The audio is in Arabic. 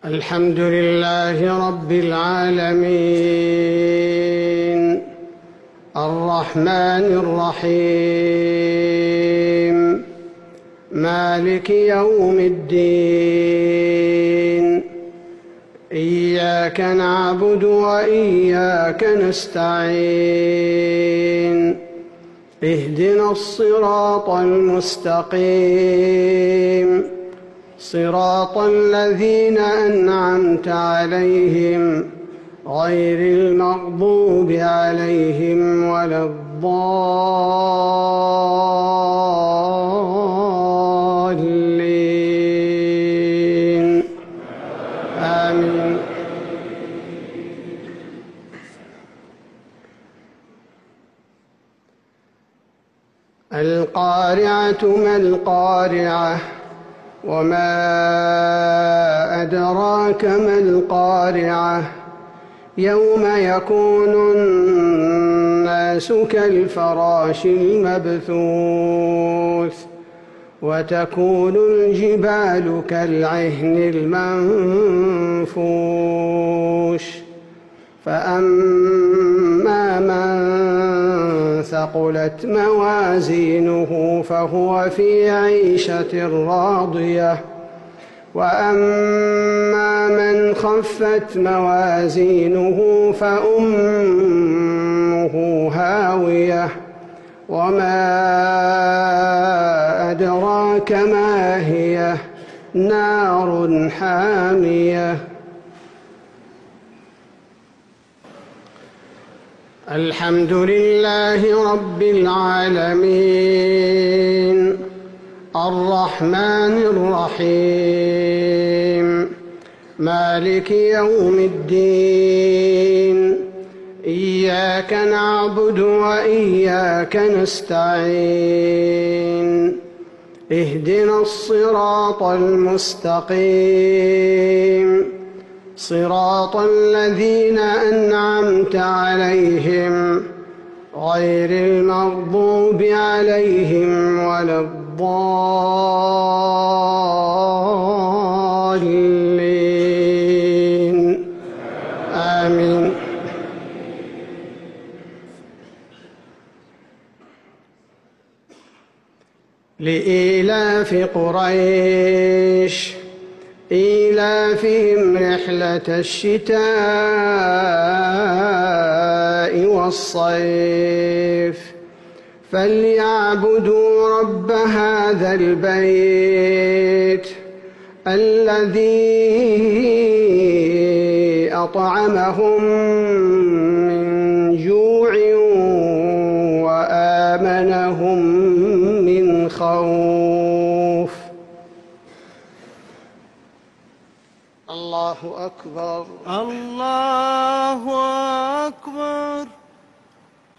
الحمد لله رب العالمين الرحمن الرحيم مالك يوم الدين إياك نعبد وإياك نستعين اهدنا الصراط المستقيم صراط الذين أنعمت عليهم غير المغضوب عليهم ولا الضالين آمين. القارعة ما القارعة وما أدراك ما القارعة يوم يكون الناس كالفراش المبثوث وتكون الجبال كالعهن المنفوش فأما من ثقلت موازينه فهو في عيشة راضية وأما من خفت موازينه فأمه هاوية وما أدراك ما هي نار حامية. الحمد لله رب العالمين الرحمن الرحيم مالك يوم الدين إياك نعبد وإياك نستعين اهدنا الصراط المستقيم صراط الذين أنعمت عليهم غير المغضوب عليهم ولا الضالين آمين. لإيلاف قريش إيلافهم رحلة الشتاء والصيف فليعبدوا رب هذا البيت الذي أطعمهم من جوع وآمنهم من خوف. الله أكبر. الله أكبر.